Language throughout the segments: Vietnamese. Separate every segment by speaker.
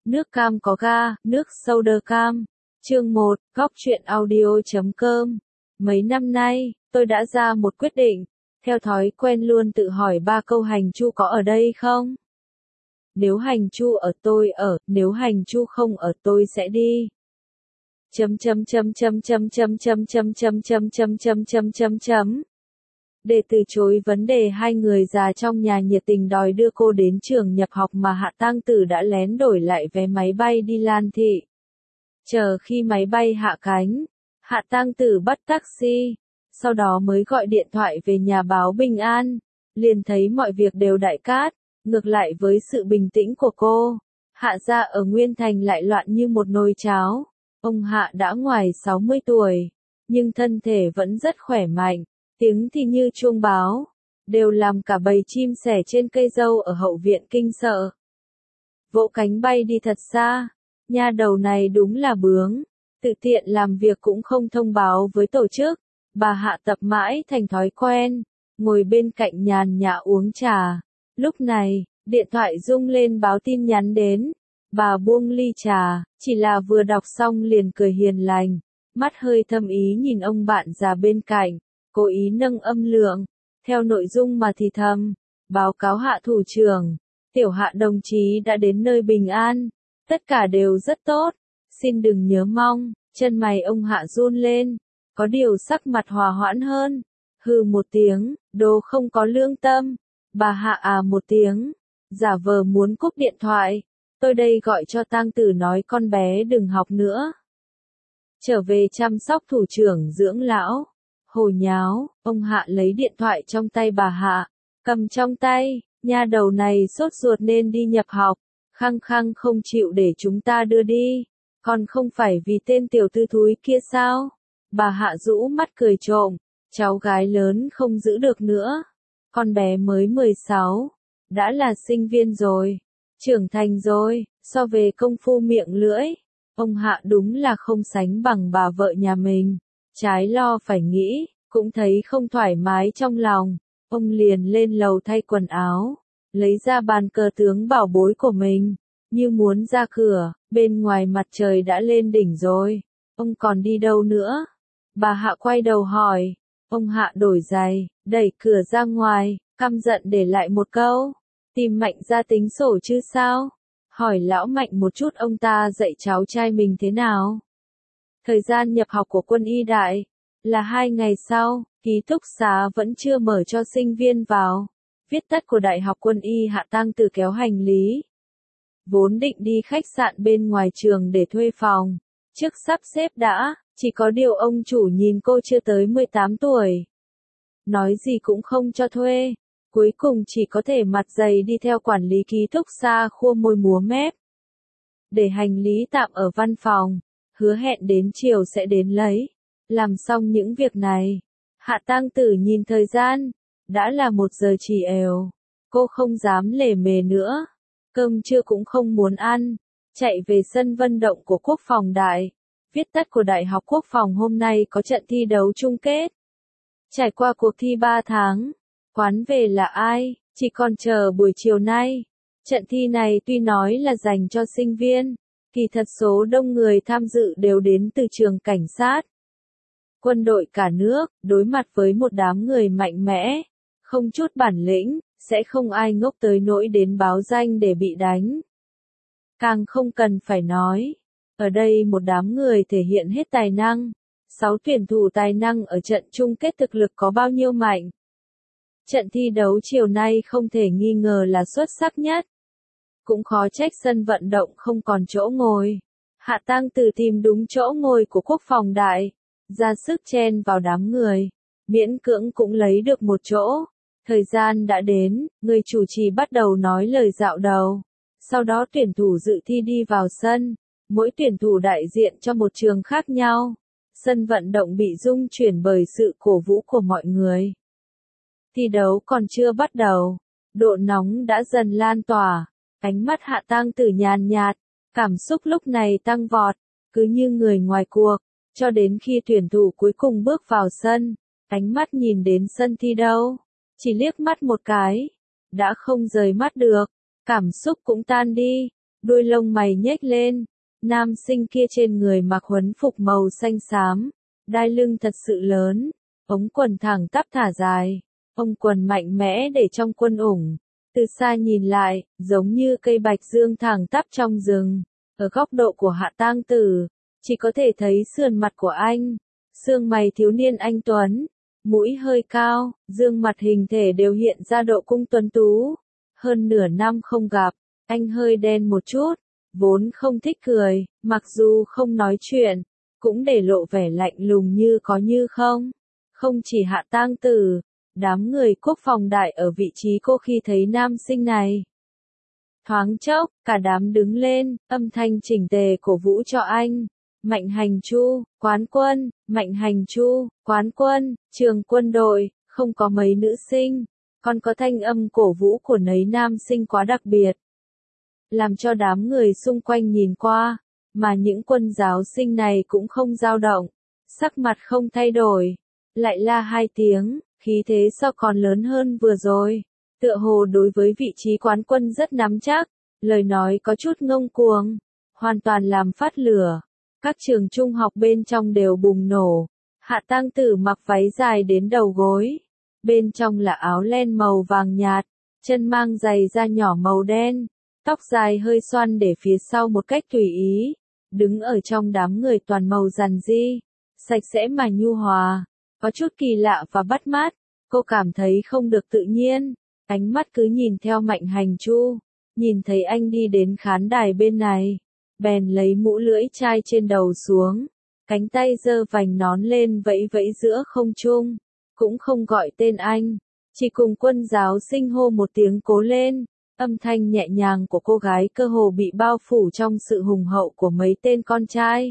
Speaker 1: Nước cam có ga, nước soda cam. Chương 1, góc truyện audio.com. Mấy năm nay, tôi đã ra một quyết định, theo thói quen luôn tự hỏi 3 câu: hành chu có ở đây không? Nếu hành chu ở tôi ở, nếu hành chu không ở tôi sẽ đi. Để từ chối vấn đề hai người già trong nhà nhiệt tình đòi đưa cô đến trường nhập học mà Hạ Tang Tử đã lén đổi lại vé máy bay đi Lan Thị. Chờ khi máy bay hạ cánh, Hạ Tang Tử bắt taxi, sau đó mới gọi điện thoại về nhà báo bình an, liền thấy mọi việc đều đại cát, ngược lại với sự bình tĩnh của cô. Hạ gia ở Nguyên Thành lại loạn như một nồi cháo. Ông Hạ đã ngoài 60 tuổi, nhưng thân thể vẫn rất khỏe mạnh, tiếng thì như chuông báo, đều làm cả bầy chim sẻ trên cây dâu ở hậu viện kinh sợ. Vỗ cánh bay đi thật xa, nha đầu này đúng là bướng, tự tiện làm việc cũng không thông báo với tổ chức. Bà Hạ tập mãi thành thói quen, ngồi bên cạnh nhàn nhã uống trà. Lúc này, điện thoại rung lên báo tin nhắn đến. Bà buông ly trà, chỉ là vừa đọc xong liền cười hiền lành, mắt hơi thâm ý nhìn ông bạn già bên cạnh, cố ý nâng âm lượng, theo nội dung mà thì thầm, báo cáo Hạ thủ trưởng, tiểu Hạ đồng chí đã đến nơi bình an, tất cả đều rất tốt, xin đừng nhớ mong. Chân mày ông Hạ run lên, có điều sắc mặt hòa hoãn hơn, hừ một tiếng, đồ không có lương tâm. Bà Hạ à một tiếng, giả vờ muốn cúp điện thoại. Tôi đây gọi cho Tang Tử nói con bé đừng học nữa. Trở về chăm sóc thủ trưởng dưỡng lão. Hồ nháo, ông Hạ lấy điện thoại trong tay bà Hạ, cầm trong tay, nha đầu này sốt ruột nên đi nhập học, khăng khăng không chịu để chúng ta đưa đi, còn không phải vì tên tiểu tư thúi kia sao? Bà Hạ rũ mắt cười trộm, cháu gái lớn không giữ được nữa, con bé mới 16, đã là sinh viên rồi. Trưởng thành rồi, so về công phu miệng lưỡi, ông Hạ đúng là không sánh bằng bà vợ nhà mình. Trái lo phải nghĩ, cũng thấy không thoải mái trong lòng, ông liền lên lầu thay quần áo, lấy ra bàn cờ tướng bảo bối của mình, như muốn ra cửa, bên ngoài mặt trời đã lên đỉnh rồi, ông còn đi đâu nữa? Bà Hạ quay đầu hỏi, ông Hạ đổi giày, đẩy cửa ra ngoài, căm giận để lại một câu. Tìm Mạnh ra tính sổ chứ sao? Hỏi lão Mạnh một chút ông ta dạy cháu trai mình thế nào? Thời gian nhập học của quân y đại là 2 ngày sau, ký túc xá vẫn chưa mở cho sinh viên vào. Viết tắt của Đại học Quân y. Hạ Tang Tử kéo hành lý. Vốn định đi khách sạn bên ngoài trường để thuê phòng. Trước sắp xếp đã, chỉ có điều ông chủ nhìn cô chưa tới 18 tuổi. Nói gì cũng không cho thuê. Cuối cùng chỉ có thể mặt dày đi theo quản lý ký túc xá khua môi múa mép. Để hành lý tạm ở văn phòng, hứa hẹn đến chiều sẽ đến lấy. Làm xong những việc này, Hạ Tang Tử nhìn thời gian, đã là 1 giờ chỉ èo. Cô không dám lề mề nữa, cơm trưa cũng không muốn ăn, chạy về sân vận động của Quốc phòng Đại. Viết tắt của Đại học Quốc phòng hôm nay có trận thi đấu chung kết. Trải qua cuộc thi 3 tháng. Quán về là ai, chỉ còn chờ buổi chiều nay. Trận thi này tuy nói là dành cho sinh viên, kỳ thật số đông người tham dự đều đến từ trường cảnh sát. Quân đội cả nước, đối mặt với một đám người mạnh mẽ, không chút bản lĩnh, sẽ không ai ngốc tới nỗi đến báo danh để bị đánh. Càng không cần phải nói, ở đây một đám người thể hiện hết tài năng. 6 tuyển thủ tài năng ở trận chung kết thực lực có bao nhiêu mạnh. Trận thi đấu chiều nay không thể nghi ngờ là xuất sắc nhất. Cũng khó trách sân vận động không còn chỗ ngồi. Hạ Tang Tử tìm đúng chỗ ngồi của Quốc phòng Đại, ra sức chen vào đám người, miễn cưỡng cũng lấy được một chỗ. Thời gian đã đến, người chủ trì bắt đầu nói lời dạo đầu. Sau đó tuyển thủ dự thi đi vào sân, mỗi tuyển thủ đại diện cho một trường khác nhau. Sân vận động bị rung chuyển bởi sự cổ vũ của mọi người. Thi đấu còn chưa bắt đầu, độ nóng đã dần lan tỏa, ánh mắt Hạ Tang Tử nhàn nhạt, cảm xúc lúc này tăng vọt, cứ như người ngoài cuộc, cho đến khi tuyển thủ cuối cùng bước vào sân, ánh mắt nhìn đến sân thi đấu, chỉ liếc mắt một cái, đã không rời mắt được, cảm xúc cũng tan đi, đuôi lông mày nhếch lên. Nam sinh kia trên người mặc huấn phục màu xanh xám, đai lưng thật sự lớn, ống quần thẳng tắp thả dài, ống quần mạnh mẽ để trong quân ủng. Từ xa nhìn lại, giống như cây bạch dương thẳng tắp trong rừng. Ở góc độ của Hạ Tang Tử, chỉ có thể thấy sườn mặt của anh, xương mày thiếu niên anh tuấn, mũi hơi cao, dương mặt hình thể đều hiện ra độ cung tuấn tú. Hơn nửa năm không gặp, anh hơi đen một chút, vốn không thích cười, mặc dù không nói chuyện, cũng để lộ vẻ lạnh lùng như có như không. Không chỉ Hạ Tang Tử, đám người quốc phòng đại ở vị trí cô khi thấy nam sinh này. Thoáng chốc, cả đám đứng lên, âm thanh chỉnh tề cổ vũ cho anh. Mạnh Hành Chu, quán quân, Mạnh Hành Chu, quán quân, trường quân đội, không có mấy nữ sinh, còn có thanh âm cổ vũ của nấy nam sinh quá đặc biệt. Làm cho đám người xung quanh nhìn qua, mà những quân giáo sinh này cũng không dao động, sắc mặt không thay đổi, lại la hai tiếng, khí thế sao còn lớn hơn vừa rồi. Tựa hồ đối với vị trí quán quân rất nắm chắc, lời nói có chút ngông cuồng, hoàn toàn làm phát lửa. Các trường trung học bên trong đều bùng nổ. Hạ Tang Tử mặc váy dài đến đầu gối, bên trong là áo len màu vàng nhạt, chân mang giày da nhỏ màu đen, tóc dài hơi xoăn để phía sau một cách tùy ý, đứng ở trong đám người toàn màu rằn ri, sạch sẽ mà nhu hòa, có chút kỳ lạ và bắt mắt. Cô cảm thấy không được tự nhiên, ánh mắt cứ nhìn theo Mạnh Hành Chu, nhìn thấy anh đi đến khán đài bên này, bèn lấy mũ lưỡi chai trên đầu xuống, cánh tay giơ vành nón lên vẫy vẫy giữa không trung, cũng không gọi tên anh, chỉ cùng quân giáo sinh hô một tiếng cố lên. Âm thanh nhẹ nhàng của cô gái cơ hồ bị bao phủ trong sự hùng hậu của mấy tên con trai.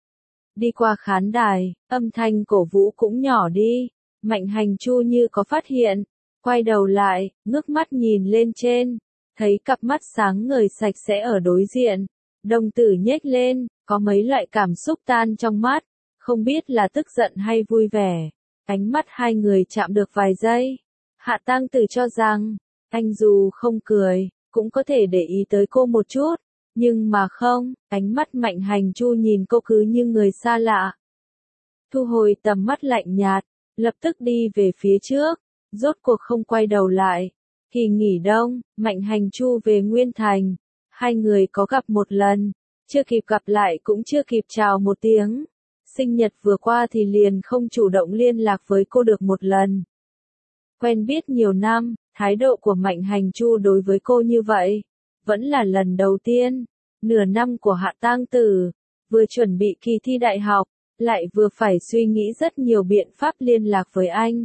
Speaker 1: Đi qua khán đài, âm thanh cổ vũ cũng nhỏ đi. Mạnh Hành Chu như có phát hiện, quay đầu lại, ngước mắt nhìn lên trên, thấy cặp mắt sáng ngời sạch sẽ ở đối diện, đồng tử nhếch lên, có mấy loại cảm xúc tan trong mắt, không biết là tức giận hay vui vẻ. Ánh mắt hai người chạm được vài giây. Hạ Tang Tử cho rằng, anh dù không cười, cũng có thể để ý tới cô một chút, nhưng mà không, ánh mắt Mạnh Hành Chu nhìn cô cứ như người xa lạ. Thu hồi tầm mắt lạnh nhạt, lập tức đi về phía trước, rốt cuộc không quay đầu lại. Kỳ nghỉ đông, Mạnh Hành Chu về Nguyên Thành, hai người có gặp một lần, chưa kịp gặp lại cũng chưa kịp chào một tiếng. Sinh nhật vừa qua thì liền không chủ động liên lạc với cô được một lần. Quen biết nhiều năm, thái độ của Mạnh Hành Chu đối với cô như vậy, vẫn là lần đầu tiên. Nửa năm của Hạ Tang Tử, vừa chuẩn bị kỳ thi đại học, lại vừa phải suy nghĩ rất nhiều biện pháp liên lạc với anh.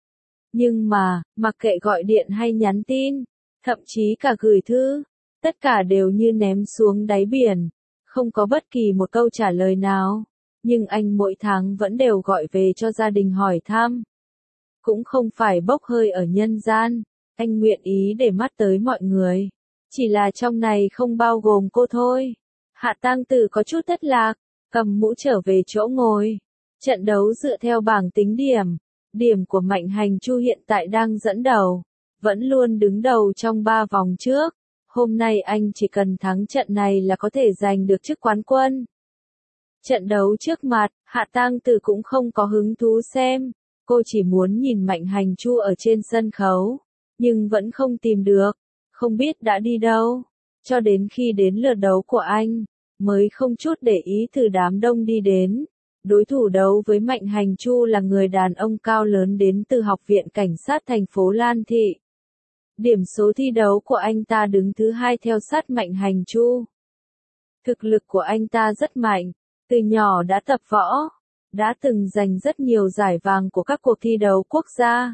Speaker 1: Nhưng mà, mặc kệ gọi điện hay nhắn tin, thậm chí cả gửi thư, tất cả đều như ném xuống đáy biển, không có bất kỳ một câu trả lời nào. Nhưng anh mỗi tháng vẫn đều gọi về cho gia đình hỏi thăm. Cũng không phải bốc hơi ở nhân gian, anh nguyện ý để mắt tới mọi người. Chỉ là trong này không bao gồm cô thôi. Hạ Tang Tử có chút thất lạc, cầm mũ trở về chỗ ngồi. Trận đấu dựa theo bảng tính điểm. Điểm của Mạnh Hành Chu hiện tại đang dẫn đầu, vẫn luôn đứng đầu trong 3 vòng trước. Hôm nay anh chỉ cần thắng trận này là có thể giành được chức quán quân. Trận đấu trước mặt, Hạ Tang Tử cũng không có hứng thú xem, cô chỉ muốn nhìn Mạnh Hành Chu ở trên sân khấu, nhưng vẫn không tìm được, không biết đã đi đâu. Cho đến khi đến lượt đấu của anh, mới không chút để ý từ đám đông đi đến. Đối thủ đấu với Mạnh Hành Chu là người đàn ông cao lớn đến từ Học viện Cảnh sát thành phố Lan Thị. Điểm số thi đấu của anh ta đứng thứ 2 theo sát Mạnh Hành Chu. Thực lực của anh ta rất mạnh, từ nhỏ đã tập võ, đã từng giành rất nhiều giải vàng của các cuộc thi đấu quốc gia.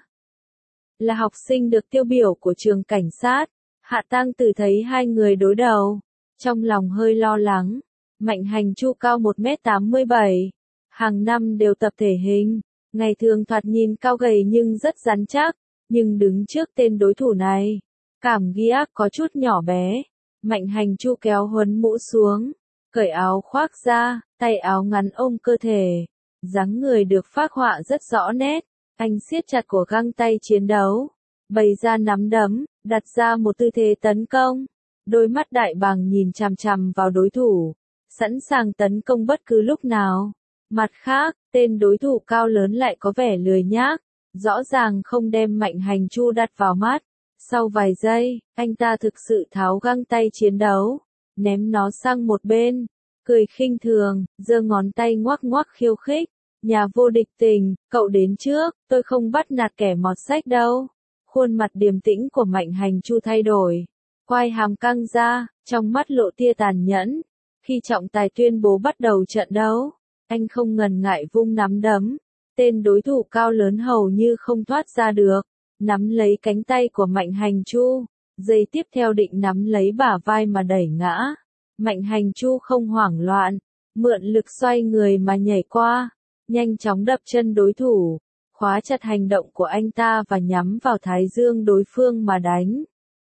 Speaker 1: Là học sinh được tiêu biểu của trường cảnh sát, Hạ Tang Tử thấy hai người đối đầu, trong lòng hơi lo lắng. Mạnh Hành Chu cao 1m87, hàng năm đều tập thể hình, ngày thường thoạt nhìn cao gầy nhưng rất rắn chắc, nhưng đứng trước tên đối thủ này, cảm giác có chút nhỏ bé. Mạnh Hành Chu kéo huấn mũ xuống, cởi áo khoác ra, tay áo ngắn ôm cơ thể, dáng người được phác họa rất rõ nét. Anh siết chặt của găng tay chiến đấu, bày ra nắm đấm, đặt ra một tư thế tấn công. đôi mắt đại bàng nhìn chằm chằm vào đối thủ, sẵn sàng tấn công bất cứ lúc nào. Mặt khác, tên đối thủ cao lớn lại có vẻ lười nhác, rõ ràng không đem Mạnh Hành Chu đặt vào mắt. Sau vài giây, anh ta thực sự tháo găng tay chiến đấu, ném nó sang một bên, cười khinh thường, giơ ngón tay ngoắc ngoắc khiêu khích. Nhà vô địch tình, cậu đến trước, tôi không bắt nạt kẻ mọt sách đâu. Khuôn mặt điềm tĩnh của Mạnh Hành Chu thay đổi, quai hàm căng ra, trong mắt lộ tia tàn nhẫn. Khi trọng tài tuyên bố bắt đầu trận đấu, anh không ngần ngại vung nắm đấm. Tên đối thủ cao lớn hầu như không thoát ra được, nắm lấy cánh tay của Mạnh Hành Chu, giây tiếp theo định nắm lấy bả vai mà đẩy ngã. Mạnh Hành Chu không hoảng loạn, mượn lực xoay người mà nhảy qua, nhanh chóng đập chân đối thủ, khóa chặt hành động của anh ta và nhắm vào thái dương đối phương mà đánh.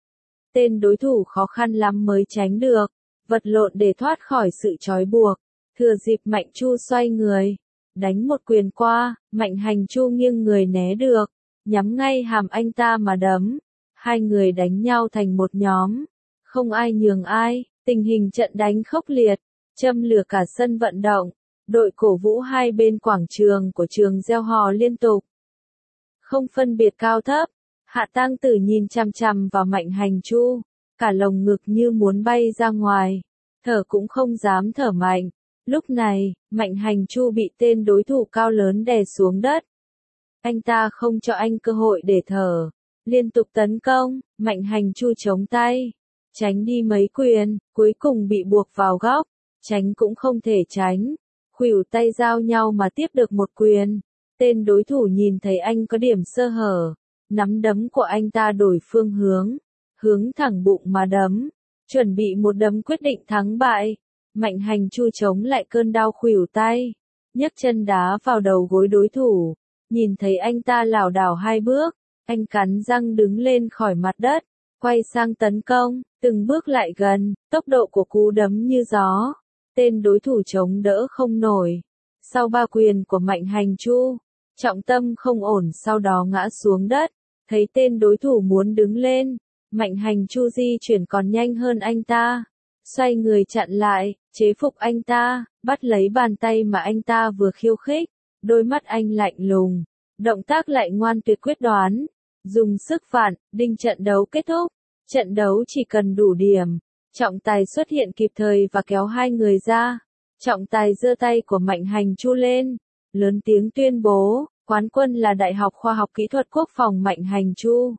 Speaker 1: Tên đối thủ khó khăn lắm mới tránh được, vật lộn để thoát khỏi sự trói buộc. Thừa dịp Mạnh Chu xoay người, đánh một quyền qua, Mạnh Hành Chu nghiêng người né được, nhắm ngay hàm anh ta mà đấm. Hai người đánh nhau thành một nhóm, không ai nhường ai, tình hình trận đánh khốc liệt, châm lửa cả sân vận động. Đội cổ vũ hai bên quảng trường của trường reo hò liên tục. Không phân biệt cao thấp, Hạ Tang Tử nhìn chằm chằm vào Mạnh Hành Chu, cả lồng ngực như muốn bay ra ngoài, thở cũng không dám thở mạnh. Lúc này, Mạnh Hành Chu bị tên đối thủ cao lớn đè xuống đất. Anh ta không cho anh cơ hội để thở, liên tục tấn công. Mạnh Hành Chu chống tay, tránh đi mấy quyền, cuối cùng bị buộc vào góc, tránh cũng không thể tránh. Khuỷu tay giao nhau mà tiếp được một quyền. Tên đối thủ nhìn thấy anh có điểm sơ hở, nắm đấm của anh ta đổi phương hướng, hướng thẳng bụng mà đấm, chuẩn bị một đấm quyết định thắng bại. Mạnh Hành Chu chống lại cơn đau khuỷu tay, nhấc chân đá vào đầu gối đối thủ. Nhìn thấy anh ta lảo đảo hai bước, anh cắn răng đứng lên khỏi mặt đất, quay sang tấn công, từng bước lại gần, tốc độ của cú đấm như gió. Tên đối thủ chống đỡ không nổi. Sau ba quyền của Mạnh Hành Chu, trọng tâm không ổn sau đó ngã xuống đất. Thấy tên đối thủ muốn đứng lên, Mạnh Hành Chu di chuyển còn nhanh hơn anh ta. Xoay người chặn lại, chế phục anh ta, bắt lấy bàn tay mà anh ta vừa khiêu khích. Đôi mắt anh lạnh lùng, động tác lại ngoan tuyệt quyết đoán. Dùng sức phản, đinh trận đấu kết thúc. Trận đấu chỉ cần đủ điểm. Trọng tài xuất hiện kịp thời và kéo hai người ra. Trọng tài giơ tay của Mạnh Hành Chu lên, lớn tiếng tuyên bố, quán quân là Đại học Khoa học Kỹ thuật Quốc phòng Mạnh Hành Chu.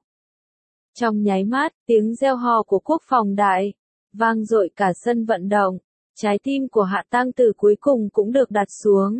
Speaker 1: Trong nháy mắt, tiếng reo hò của Quốc phòng đại vang dội cả sân vận động. Trái tim của Hạ Tang Tử cuối cùng cũng được đặt xuống.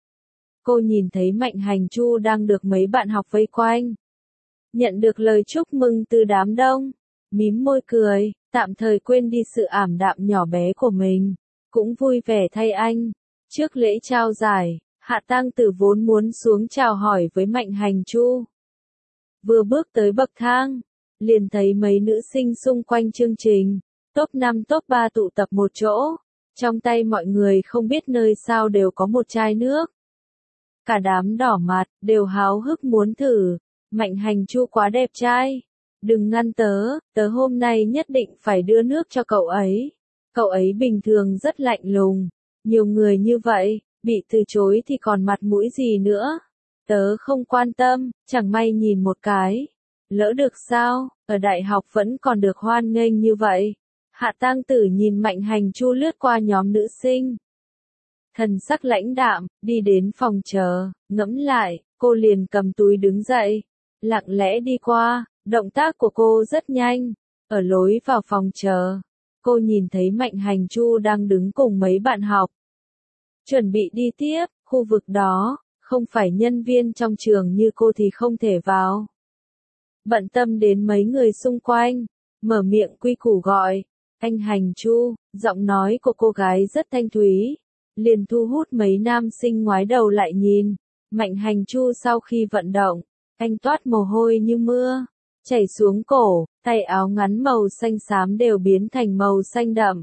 Speaker 1: Cô nhìn thấy Mạnh Hành Chu đang được mấy bạn học vây quanh. Nhận được lời chúc mừng từ đám đông, mím môi cười, tạm thời quên đi sự ảm đạm nhỏ bé của mình, cũng vui vẻ thay anh. Trước lễ trao giải, Hạ Tang Tử vốn muốn xuống chào hỏi với Mạnh Hành Chu. Vừa bước tới bậc thang, liền thấy mấy nữ sinh xung quanh chương trình, top 5 top 3 tụ tập một chỗ. Trong tay mọi người không biết nơi sao đều có một chai nước. Cả đám đỏ mặt, đều háo hức muốn thử. Mạnh Hành Chu quá đẹp trai. Đừng ngăn tớ hôm nay nhất định phải đưa nước cho cậu ấy. Cậu ấy bình thường rất lạnh lùng. Nhiều người như vậy, bị từ chối thì còn mặt mũi gì nữa. Tớ không quan tâm, chẳng may nhìn một cái. Lỡ được sao, ở đại học vẫn còn được hoan nghênh như vậy. Hạ Tang Tử nhìn Mạnh Hành Chu lướt qua nhóm nữ sinh. Thần sắc lãnh đạm, đi đến phòng chờ, ngẫm lại, cô liền cầm túi đứng dậy. Lặng lẽ đi qua, động tác của cô rất nhanh. Ở lối vào phòng chờ, cô nhìn thấy Mạnh Hành Chu đang đứng cùng mấy bạn học. Chuẩn bị đi tiếp, khu vực đó, không phải nhân viên trong trường như cô thì không thể vào. Bận tâm đến mấy người xung quanh, mở miệng quy củ gọi, anh Hành Chu, giọng nói của cô gái rất thanh thúy, liền thu hút mấy nam sinh ngoái đầu lại nhìn. Mạnh Hành Chu sau khi vận động, anh toát mồ hôi như mưa, chảy xuống cổ, tay áo ngắn màu xanh xám đều biến thành màu xanh đậm.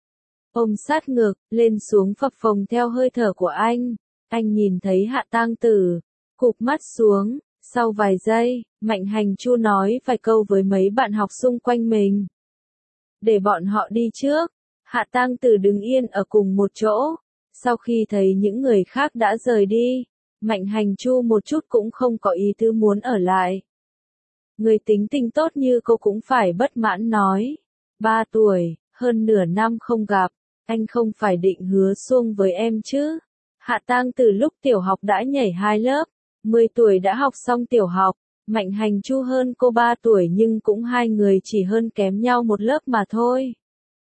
Speaker 1: Ôm sát ngực, lên xuống phập phồng theo hơi thở của anh nhìn thấy Hạ Tang Tử, cụp mắt xuống, sau vài giây, Mạnh Hành Chu nói vài câu với mấy bạn học xung quanh mình. để bọn họ đi trước. Hạ Tang Tử đứng yên ở cùng một chỗ. Sau khi thấy những người khác đã rời đi, Mạnh Hành Chu một chút cũng không có ý tứ muốn ở lại. Người tính tình tốt như cô cũng phải bất mãn nói. 3 tuổi, hơn nửa năm không gặp, anh không phải định hứa xuông với em chứ? Hạ Tang từ lúc tiểu học đã nhảy 2 lớp, 10 tuổi đã học xong tiểu học, Mạnh Hành Chu hơn cô 3 tuổi nhưng cũng hai người chỉ hơn kém nhau một lớp mà thôi.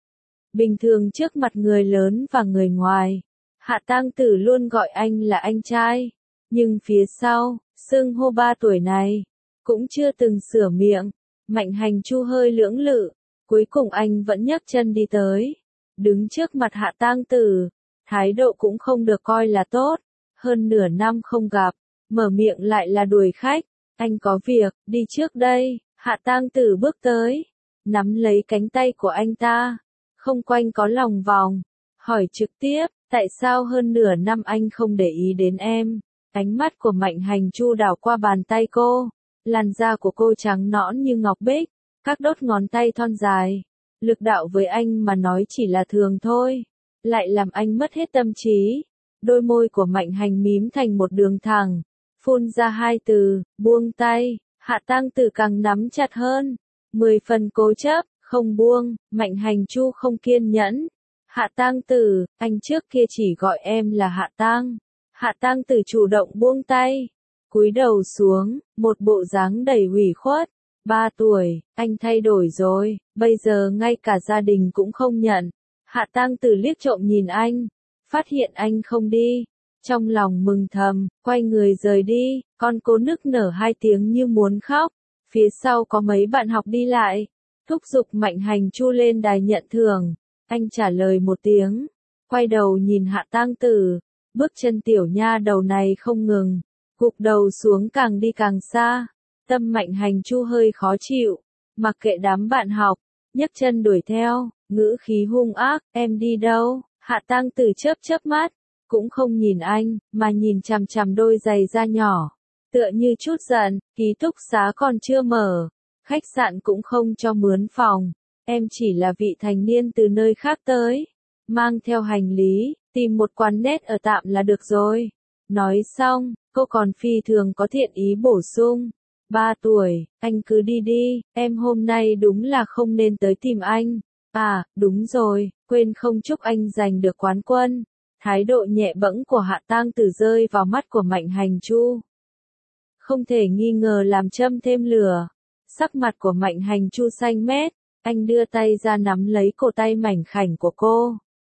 Speaker 1: Bình thường trước mặt người lớn và người ngoài, Hạ Tang Tử luôn gọi anh là anh trai, nhưng phía sau, xưng hô 3 tuổi này, cũng chưa từng sửa miệng. Mạnh Hành Chu hơi lưỡng lự, cuối cùng anh vẫn nhấc chân đi tới, đứng trước mặt Hạ Tang Tử, thái độ cũng không được coi là tốt, hơn nửa năm không gặp, mở miệng lại là đuổi khách, anh có việc, đi trước đây. Hạ Tang Tử bước tới, nắm lấy cánh tay của anh ta, không quanh có lòng vòng, hỏi trực tiếp, tại sao hơn nửa năm anh không để ý đến em? Ánh mắt của Mạnh Hành Chu đảo qua bàn tay cô, làn da của cô trắng nõn như ngọc bích, các đốt ngón tay thon dài, lực đạo với anh mà nói chỉ là thường thôi, lại làm anh mất hết tâm trí. Đôi môi của Mạnh Hành mím thành một đường thẳng, phun ra 2 từ, buông tay. Hạ Tang Tử càng nắm chặt hơn, 10 phần cố chấp, không buông. Mạnh Hành Chu không kiên nhẫn. Hạ Tang Tử, anh trước kia chỉ gọi em là Hạ Tang. Hạ Tang Tử chủ động buông tay, cúi đầu xuống, một bộ dáng đầy ủy khuất. 3 tuổi, anh thay đổi rồi, bây giờ ngay cả gia đình cũng không nhận. Hạ Tang Tử liếc trộm nhìn anh, phát hiện anh không đi, trong lòng mừng thầm, quay người rời đi. Con cô nức nở 2 tiếng như muốn khóc. Phía sau có mấy bạn học đi lại, thúc giục Mạnh Hành Chu lên đài nhận thưởng. Anh trả lời một tiếng, quay đầu nhìn Hạ Tang Tử, bước chân tiểu nha đầu này không ngừng, gục đầu xuống càng đi càng xa. Tâm Mạnh Hành Chu hơi khó chịu, mặc kệ đám bạn học, nhấc chân đuổi theo, ngữ khí hung ác, em đi đâu? Hạ Tang Tử chớp chớp mắt, cũng không nhìn anh, mà nhìn chằm chằm đôi giày da nhỏ, tựa như chút giận. Ký túc xá còn chưa mở, khách sạn cũng không cho mướn phòng, em chỉ là vị thành niên từ nơi khác tới, mang theo hành lý, tìm một quán nét ở tạm là được rồi. Nói xong, cô còn phi thường có thiện ý bổ sung, 3 tuổi, anh cứ đi đi, em hôm nay đúng là không nên tới tìm anh. À, đúng rồi, quên không chúc anh giành được quán quân. Thái độ nhẹ bẫng của Hạ Tang Tử rơi vào mắt của Mạnh Hành Chu, không thể nghi ngờ làm châm thêm lửa. Sắc mặt của Mạnh Hành Chu xanh mét, anh đưa tay ra nắm lấy cổ tay mảnh khảnh của cô,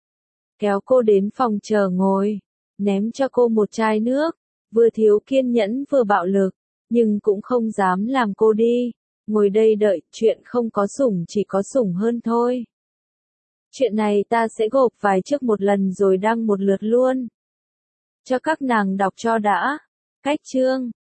Speaker 1: kéo cô đến phòng chờ ngồi, ném cho cô một chai nước, vừa thiếu kiên nhẫn vừa bạo lực, nhưng cũng không dám làm cô đi. Ngồi đây đợi, chuyện không có sủng chỉ có sủng hơn thôi. Chuyện này ta sẽ gộp vài trước một lần rồi đăng một lượt luôn, cho các nàng đọc cho đã. Cách chương